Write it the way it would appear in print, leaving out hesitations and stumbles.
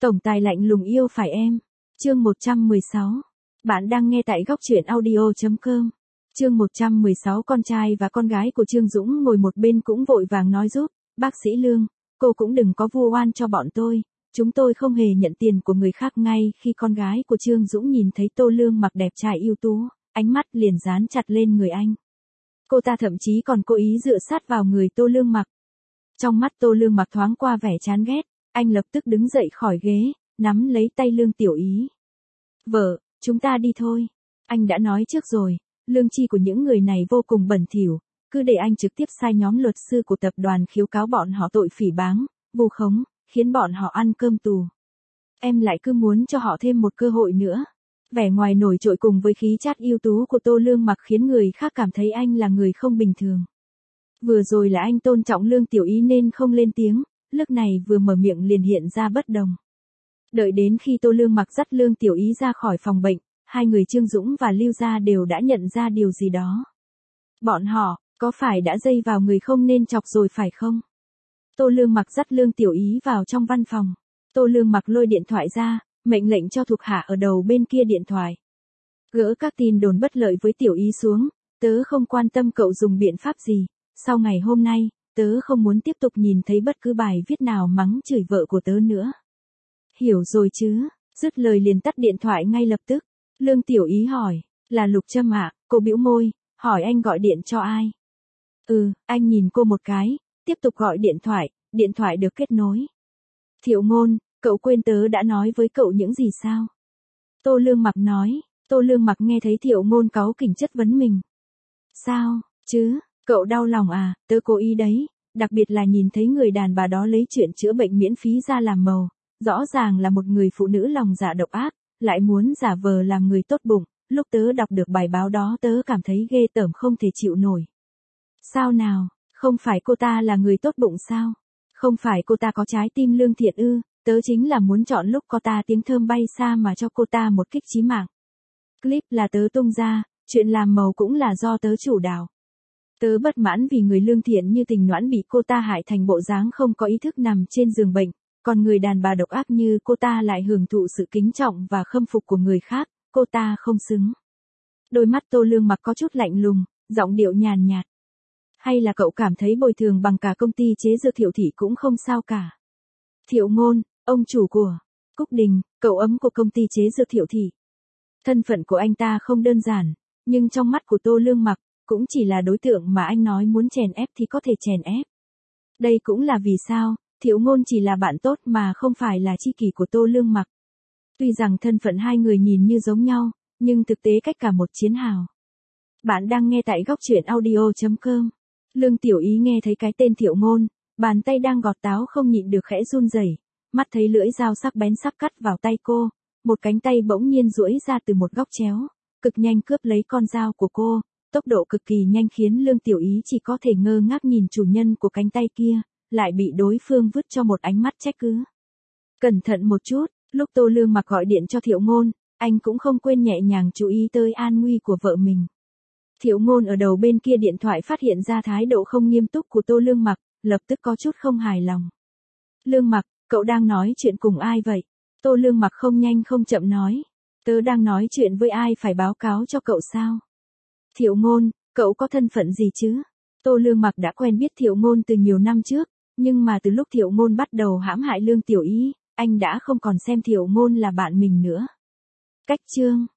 Tổng tài lạnh lùng yêu phải em. Chương 116. Bạn đang nghe tại góc truyện audio.com. Chương 116. Con trai và con gái của Trương Dũng ngồi một bên cũng vội vàng nói giúp, bác sĩ Lương, cô cũng đừng có vu oan cho bọn tôi. Chúng tôi không hề nhận tiền của người khác. Ngay khi con gái của Trương Dũng nhìn thấy Tô Lương Mặc đẹp trai ưu tú, ánh mắt liền dán chặt lên người anh. Cô ta thậm chí còn cố ý dựa sát vào người Tô Lương Mặc. Trong mắt Tô Lương Mặc thoáng qua vẻ chán ghét, anh lập tức đứng dậy khỏi ghế, nắm lấy tay Lương Tiểu Ý. Vợ, chúng ta đi thôi. Anh đã nói trước rồi, lương tri của những người này vô cùng bẩn thỉu, cứ để anh trực tiếp sai nhóm luật sư của tập đoàn khiếu cáo bọn họ tội phỉ báng, vu khống, khiến bọn họ ăn cơm tù. Em lại cứ muốn cho họ thêm một cơ hội nữa. Vẻ ngoài nổi trội cùng với khí chất ưu tú của Tô Lương Mặc khiến người khác cảm thấy anh là người không bình thường. Vừa rồi là anh tôn trọng Lương Tiểu Ý nên không lên tiếng, lúc này vừa mở miệng liền hiện ra bất đồng. Đợi đến khi Tô Lương Mặc dắt Lương Tiểu Ý ra khỏi phòng bệnh, hai người Trương Dũng và Lưu Gia đều đã nhận ra điều gì đó. Bọn họ, có phải đã dây vào người không nên chọc rồi phải không? Tô Lương Mặc dắt Lương Tiểu Ý vào trong văn phòng. Tô Lương Mặc lôi điện thoại ra, mệnh lệnh cho thuộc hạ ở đầu bên kia điện thoại. Gỡ các tin đồn bất lợi với Tiểu Ý xuống, tớ không quan tâm cậu dùng biện pháp gì. Sau ngày hôm nay, tớ không muốn tiếp tục nhìn thấy bất cứ bài viết nào mắng chửi vợ của tớ nữa. Hiểu rồi chứ, dứt lời liền tắt điện thoại ngay lập tức. Lương Tiểu Ý hỏi, là Lục Trâm ạ? Cô bĩu môi, hỏi anh gọi điện cho ai? Anh nhìn cô một cái, tiếp tục gọi điện thoại được kết nối. Thiệu Ngôn, cậu quên tớ đã nói với cậu những gì sao? Tô Lương Mặc nói. Tô Lương Mặc nghe thấy Thiệu Ngôn cáu kỉnh chất vấn mình. Sao, chứ, cậu đau lòng à? Tớ cố ý đấy, đặc biệt là nhìn thấy người đàn bà đó lấy chuyện chữa bệnh miễn phí ra làm màu, rõ ràng là một người phụ nữ lòng dạ độc ác, lại muốn giả vờ làm người tốt bụng. Lúc tớ đọc được bài báo đó tớ cảm thấy ghê tởm không thể chịu nổi. Sao nào, không phải cô ta là người tốt bụng sao? Không phải cô ta có trái tim lương thiện ư? Tớ chính là muốn chọn lúc cô ta tiếng thơm bay xa mà cho cô ta một kích chí mạng. Clip là tớ tung ra, chuyện làm màu cũng là do tớ chủ đạo. Tớ bất mãn vì người lương thiện như Tình Noãn bị cô ta hại thành bộ dáng không có ý thức nằm trên giường bệnh, còn người đàn bà độc ác như cô ta lại hưởng thụ sự kính trọng và khâm phục của người khác, cô ta không xứng. Đôi mắt Tô Lương Mặc có chút lạnh lùng, giọng điệu nhàn nhạt. Hay là cậu cảm thấy bồi thường bằng cả công ty chế dược Thiệu Thị cũng không sao cả? Thiệu Ngôn, ông chủ của Cúc Đình, cậu ấm của công ty chế dược Thiệu Thị. Thân phận của anh ta không đơn giản, nhưng trong mắt của Tô Lương Mặc, cũng chỉ là đối tượng mà anh nói muốn chèn ép thì có thể chèn ép. Đây cũng là vì sao, Thiệu Ngôn chỉ là bạn tốt mà không phải là tri kỷ của Tô Lương Mặc. Tuy rằng thân phận hai người nhìn như giống nhau, nhưng thực tế cách cả một chiến hào. Bạn đang nghe tại góc truyện audio.com. Lương Tiểu Ý nghe thấy cái tên Thiệu Ngôn, bàn tay đang gọt táo không nhịn được khẽ run rẩy, mắt thấy lưỡi dao sắc bén sắp cắt vào tay cô, một cánh tay bỗng nhiên duỗi ra từ một góc chéo, cực nhanh cướp lấy con dao của cô, tốc độ cực kỳ nhanh khiến Lương Tiểu Ý chỉ có thể ngơ ngác nhìn chủ nhân của cánh tay kia, lại bị đối phương vứt cho một ánh mắt trách cứ. Cẩn thận một chút, lúc Tô Lương Mặc gọi điện cho Thiệu Ngôn, anh cũng không quên nhẹ nhàng chú ý tới an nguy của vợ mình. Thiệu Ngôn ở đầu bên kia điện thoại phát hiện ra thái độ không nghiêm túc của Tô Lương Mặc, lập tức có chút không hài lòng. Lương Mặc, cậu đang nói chuyện cùng ai vậy? Tô Lương Mặc không nhanh không chậm nói. Tớ đang nói chuyện với ai phải báo cáo cho cậu sao? Thiệu Ngôn, cậu có thân phận gì chứ? Tô Lương Mặc đã quen biết Thiệu Ngôn từ nhiều năm trước, nhưng mà từ lúc Thiệu Ngôn bắt đầu hãm hại Lương Tiểu Ý, anh đã không còn xem Thiệu Ngôn là bạn mình nữa. Cách chương